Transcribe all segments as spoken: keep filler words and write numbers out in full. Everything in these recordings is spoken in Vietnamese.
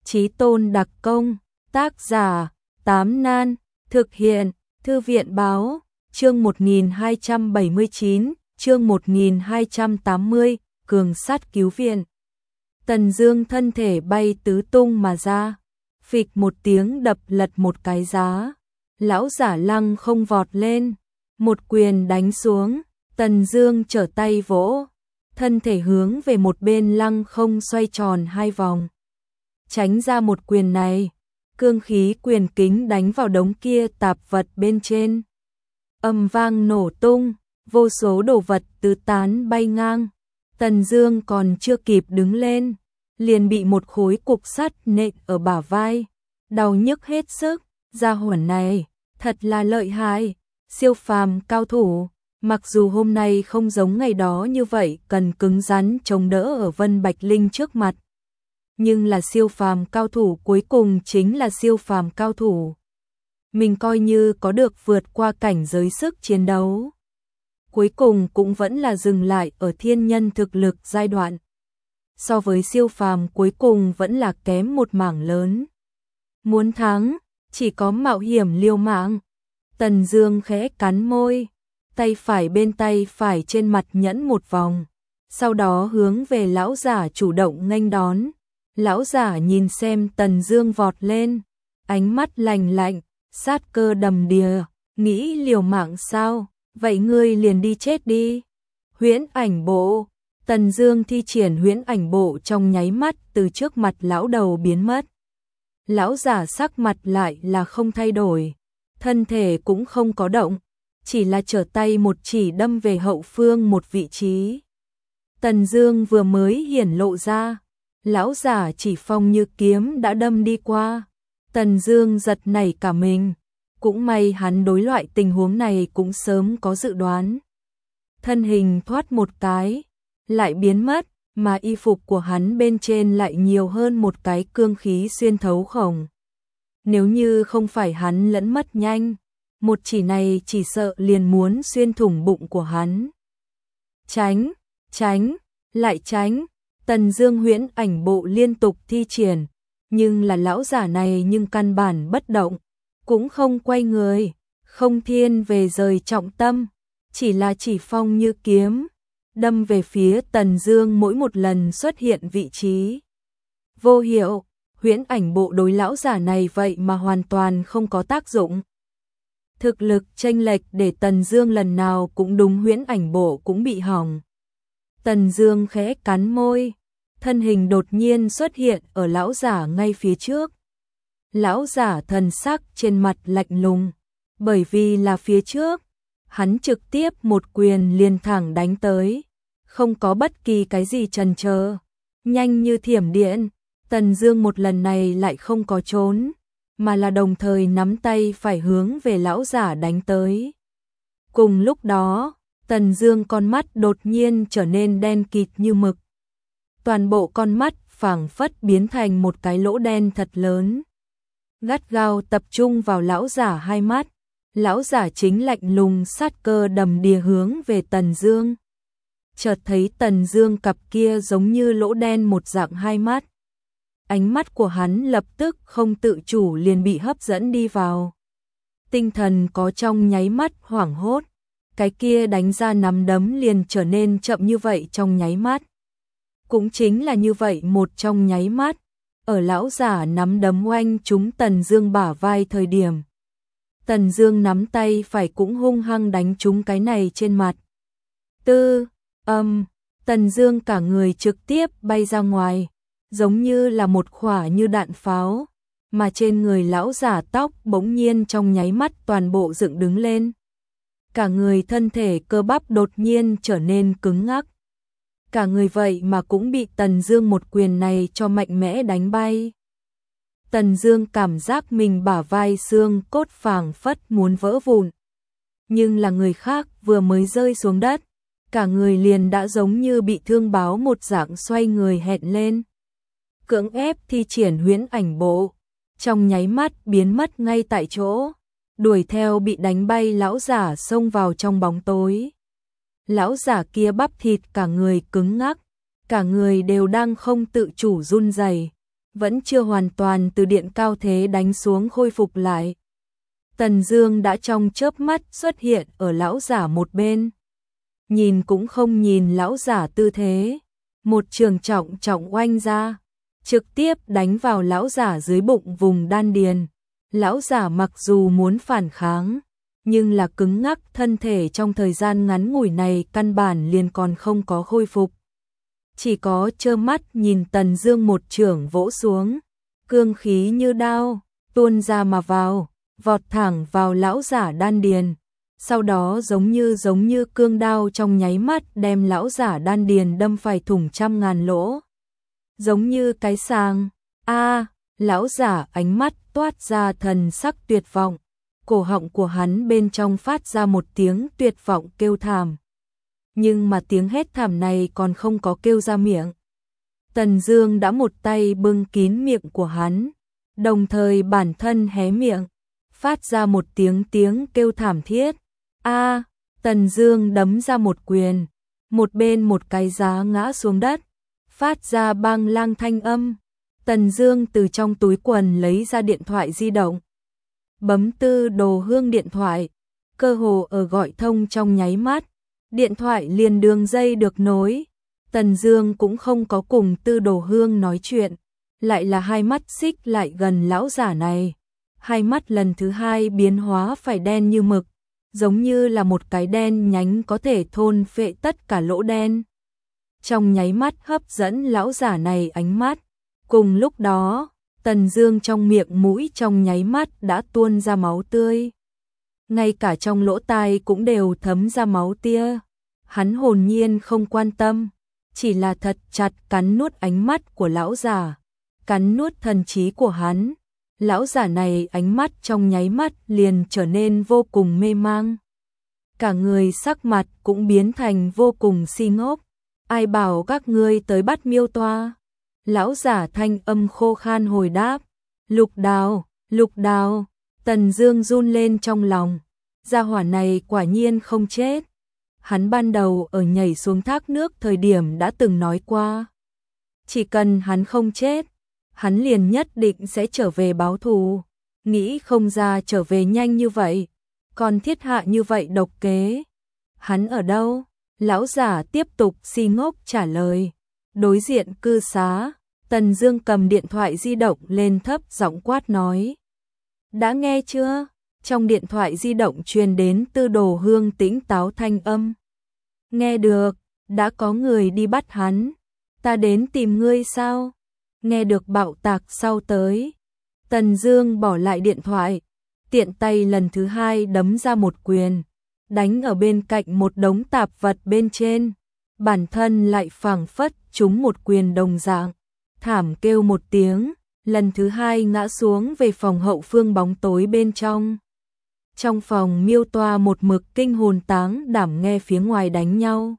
Chí tôn đặc công, tác giả, Tám Nan, thực hiện, Thư viện báo, chương một nghìn hai trăm bảy mươi chín, chương một nghìn hai trăm tám mươi, cường sát cứu viện. Tần Dương thân thể bay tứ tung mà ra, phịch một tiếng đập lật một cái giá. Lão giả lăng không vọt lên, một quyền đánh xuống, Tần Dương trở tay vỗ, thân thể hướng về một bên lăng không xoay tròn hai vòng. Tránh ra một quyền này, cương khí quyền kính đánh vào đống kia tạp vật bên trên. Âm vang nổ tung, vô số đồ vật tứ tán bay ngang. Tần Dương còn chưa kịp đứng lên, liền bị một khối cục sắt nện ở bả vai, đau nhức hết sức. Gia hỏa này thật là lợi hại, siêu phàm cao thủ, mặc dù hôm nay không giống ngày đó như vậy cần cứng rắn chống đỡ ở Vân Bạch Linh trước mặt, nhưng là siêu phàm cao thủ cuối cùng chính là siêu phàm cao thủ. Mình coi như có được vượt qua cảnh giới sức chiến đấu, cuối cùng cũng vẫn là dừng lại ở thiên nhân thực lực giai đoạn. So với siêu phàm cuối cùng vẫn là kém một mảng lớn. Muốn thắng, chỉ có mạo hiểm liều mạng. Tần Dương khẽ cắn môi, tay phải bên tay phải trên mặt nhẫn một vòng, sau đó hướng về lão giả chủ động nghênh đón. Lão giả nhìn xem Tần Dương vọt lên, ánh mắt lạnh lạnh, sát cơ đầm đìa, nghĩ liều mạng sao, vậy ngươi liền đi chết đi. Huyễn ảnh bộ, Tần Dương thi triển huyễn ảnh bộ trong nháy mắt từ trước mặt lão đầu biến mất. Lão giả sắc mặt lại là không thay đổi, thân thể cũng không có động, chỉ là trở tay một chỉ đâm về hậu phương một vị trí. Tần Dương vừa mới hiển lộ ra, lão giả chỉ phong như kiếm đã đâm đi qua. Tần Dương giật nảy cả mình, cũng may hắn đối loại tình huống này cũng sớm có dự đoán. Thân hình thoát một cái, lại biến mất, mà y phục của hắn bên trên lại nhiều hơn một cái cương khí xuyên thấu khổng. Nếu như không phải hắn lẫn mất nhanh, một chỉ này chỉ sợ liền muốn xuyên thủng bụng của hắn. Tránh, tránh, lại tránh, Tần Dương huyễn ảnh bộ liên tục thi triển, nhưng là lão giả này nhưng căn bản bất động, cũng không quay người, không thiên về rời trọng tâm, chỉ là chỉ phong như kiếm, đâm về phía Tần Dương mỗi một lần xuất hiện vị trí. Vô hiệu, huyễn ảnh bộ đối lão giả này vậy mà hoàn toàn không có tác dụng. Thực lực chênh lệch để Tần Dương lần nào cũng đúng huyễn ảnh bộ cũng bị hỏng. Tần Dương khẽ cắn môi, thân hình đột nhiên xuất hiện ở lão giả ngay phía trước. Lão giả thần sắc trên mặt lạnh lùng, bởi vì là phía trước, hắn trực tiếp một quyền liền thẳng đánh tới, không có bất kỳ cái gì chần chờ, nhanh như thiểm điện. Tần Dương một lần này lại không có trốn, mà là đồng thời nắm tay phải hướng về lão giả đánh tới. Cùng lúc đó, Tần Dương con mắt đột nhiên trở nên đen kịt như mực. Toàn bộ con mắt phảng phất biến thành một cái lỗ đen thật lớn, gắt gao tập trung vào lão giả hai mắt. Lão giả chính lạnh lùng sát cơ đầm đìa hướng về Tần Dương. Chợt thấy Tần Dương cặp kia giống như lỗ đen một dạng hai mắt. Ánh mắt của hắn lập tức không tự chủ liền bị hấp dẫn đi vào. Tinh thần có trong nháy mắt hoảng hốt, cái kia đánh ra nắm đấm liền trở nên chậm như vậy trong nháy mắt. Cũng chính là như vậy một trong nháy mắt, ở lão giả nắm đấm oanh trúng Tần Dương bả vai thời điểm, Tần Dương nắm tay phải cũng hung hăng đánh trúng cái này trên mặt. Tư, âm, Tần Dương cả người trực tiếp bay ra ngoài, giống như là một quả như đạn pháo, mà trên người lão giả tóc bỗng nhiên trong nháy mắt toàn bộ dựng đứng lên. Cả người thân thể cơ bắp đột nhiên trở nên cứng ngắc. Cả người vậy mà cũng bị Tần Dương một quyền này cho mạnh mẽ đánh bay. Tần Dương cảm giác mình bả vai xương cốt phảng phất muốn vỡ vụn. Nhưng là người khác vừa mới rơi xuống đất, cả người liền đã giống như bị thương báo một dạng xoay người hẹn lên. Cưỡng ép thi triển huyễn ảnh bộ, trong nháy mắt biến mất ngay tại chỗ, đuổi theo bị đánh bay lão giả xông vào trong bóng tối. Lão giả kia bắp thịt cả người cứng ngắc, cả người đều đang không tự chủ run rẩy, vẫn chưa hoàn toàn từ điện cao thế đánh xuống khôi phục lại. Tần Dương đã trong chớp mắt xuất hiện ở lão giả một bên. Nhìn cũng không nhìn lão giả tư thế, một trường trọng trọng oanh ra, trực tiếp đánh vào lão giả dưới bụng vùng đan điền. Lão giả mặc dù muốn phản kháng, nhưng là cứng ngắc, thân thể trong thời gian ngắn ngủi này căn bản liền còn không có khôi phục. Chỉ có trơ mắt nhìn Tần Dương một chưởng vỗ xuống, cương khí như đao tuôn ra mà vào, vọt thẳng vào lão giả đan điền. Sau đó giống như giống như cương đao trong nháy mắt đem lão giả đan điền đâm phải thủng trăm ngàn lỗ. Giống như cái sàng. A, lão giả ánh mắt toát ra thần sắc tuyệt vọng, cổ họng của hắn bên trong phát ra một tiếng tuyệt vọng kêu thảm. Nhưng mà tiếng hét thảm này còn không có kêu ra miệng. Tần Dương đã một tay bưng kín miệng của hắn, đồng thời bản thân hé miệng, phát ra một tiếng tiếng kêu thảm thiết. A, Tần Dương đấm ra một quyền, một bên một cái giá ngã xuống đất, phát ra bang lang thanh âm. Tần Dương từ trong túi quần lấy ra điện thoại di động, bấm Tư Đồ Hương điện thoại, cơ hồ ở gọi thông trong nháy mắt, điện thoại liền đường dây được nối. Tần Dương cũng không có cùng Tư Đồ Hương nói chuyện, lại là hai mắt xích lại gần lão giả này. Hai mắt lần thứ hai biến hóa phải đen như mực, giống như là một cái đen nhánh có thể thôn phệ tất cả lỗ đen. Trong nháy mắt hấp dẫn lão giả này ánh mắt. Cùng lúc đó, Tần Dương trong miệng mũi trong nháy mắt đã tuôn ra máu tươi. Ngay cả trong lỗ tai cũng đều thấm ra máu tia. Hắn hồn nhiên không quan tâm, chỉ là thật chặt cắn nuốt ánh mắt của lão giả, cắn nuốt thần trí của hắn. Lão giả này ánh mắt trong nháy mắt liền trở nên vô cùng mê mang. Cả người sắc mặt cũng biến thành vô cùng si ngốc. Ai bảo các ngươi tới bắt Miêu Toa? Lão giả thanh âm khô khan hồi đáp. Lục Đào, Lục Đào. Tần Dương run lên trong lòng. Gia hỏa này quả nhiên không chết. Hắn ban đầu ở nhảy xuống thác nước thời điểm đã từng nói qua. Chỉ cần hắn không chết, hắn liền nhất định sẽ trở về báo thù. Nghĩ không ra trở về nhanh như vậy, còn thiết hạ như vậy độc kế. Hắn ở đâu? Lão giả tiếp tục si ngốc trả lời. Đối diện cư xá, Tần Dương cầm điện thoại di động lên thấp giọng quát nói. Đã nghe chưa? Trong điện thoại di động truyền đến Tư Đồ Hương tĩnh táo thanh âm. Nghe được, đã có người đi bắt hắn. Ta đến tìm ngươi sao? Nghe được bạo tạc sau tới. Tần Dương bỏ lại điện thoại, tiện tay lần thứ hai đấm ra một quyền, đánh ở bên cạnh một đống tạp vật bên trên. Bản thân lại phảng phất trúng một quyền đồng dạng, thảm kêu một tiếng, lần thứ hai ngã xuống về phòng hậu phương bóng tối bên trong. Trong phòng Miêu Toa một mực kinh hồn táng đảm nghe phía ngoài đánh nhau.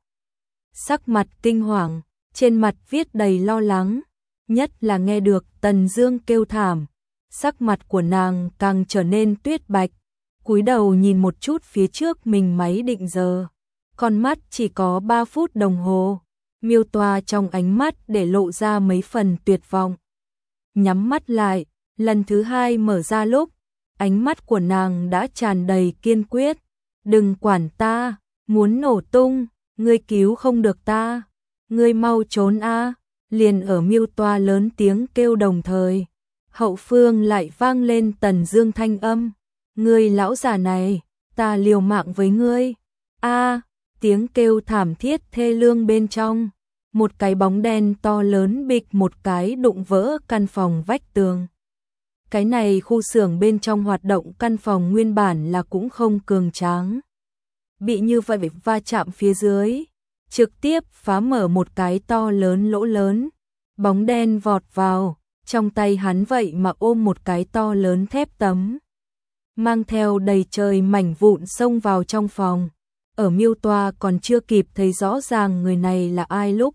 Sắc mặt kinh hoàng, trên mặt viết đầy lo lắng, nhất là nghe được Tần Dương kêu thảm, sắc mặt của nàng càng trở nên tuyết bạch, cúi đầu nhìn một chút phía trước mình máy định giờ. Con mắt chỉ có ba phút đồng hồ, Miêu Toa trong ánh mắt để lộ ra mấy phần tuyệt vọng. Nhắm mắt lại, lần thứ hai mở ra lúc, ánh mắt của nàng đã tràn đầy kiên quyết. Đừng quản ta, muốn nổ tung, ngươi cứu không được ta, ngươi mau trốn a. Liền ở Miêu Toa lớn tiếng kêu đồng thời, hậu phương lại vang lên Tần Dương thanh âm. Ngươi lão già này, ta liều mạng với ngươi. A, tiếng kêu thảm thiết thê lương bên trong, một cái bóng đen to lớn bịch một cái đụng vỡ căn phòng vách tường. Cái này khu xưởng bên trong hoạt động căn phòng nguyên bản là cũng không cường tráng. Bị như vậy phải va chạm phía dưới, trực tiếp phá mở một cái to lớn lỗ lớn. Bóng đen vọt vào, trong tay hắn vậy mà ôm một cái to lớn thép tấm, mang theo đầy trời mảnh vụn xông vào trong phòng. Ở Miêu Toa còn chưa kịp thấy rõ ràng người này là ai lúc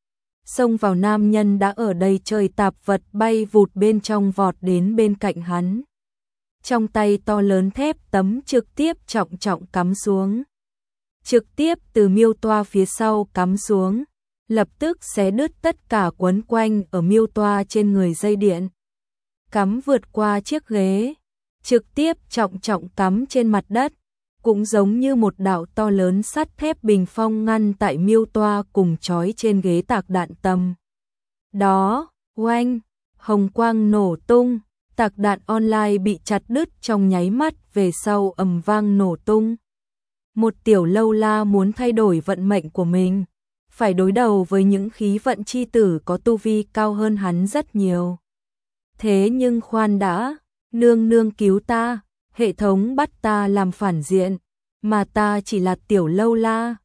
xông vào, nam nhân đã ở đầy trời tạp vật bay vụt bên trong vọt đến bên cạnh hắn. Trong tay to lớn thép tấm trực tiếp trọng trọng cắm xuống. Trực tiếp từ Miêu Toa phía sau cắm xuống. lập tức xé đứt tất cả quấn quanh ở miêu toa trên người dây điện. Cắm vượt qua chiếc ghế, trực tiếp trọng trọng cắm trên mặt đất, cũng giống như một đạo to lớn sắt thép bình phong ngăn tại miêu toa cùng trói trên ghế tạc đạn tầm. Đó, oanh, hồng quang nổ tung, tạc đạn online bị chặt đứt trong nháy mắt về sau ầm vang nổ tung. Một tiểu lâu la muốn thay đổi vận mệnh của mình, phải đối đầu với những khí vận chi tử có tu vi cao hơn hắn rất nhiều. Thế nhưng khoan đã, nương nương cứu ta, hệ thống bắt ta làm phản diện, mà ta chỉ là tiểu lâu la,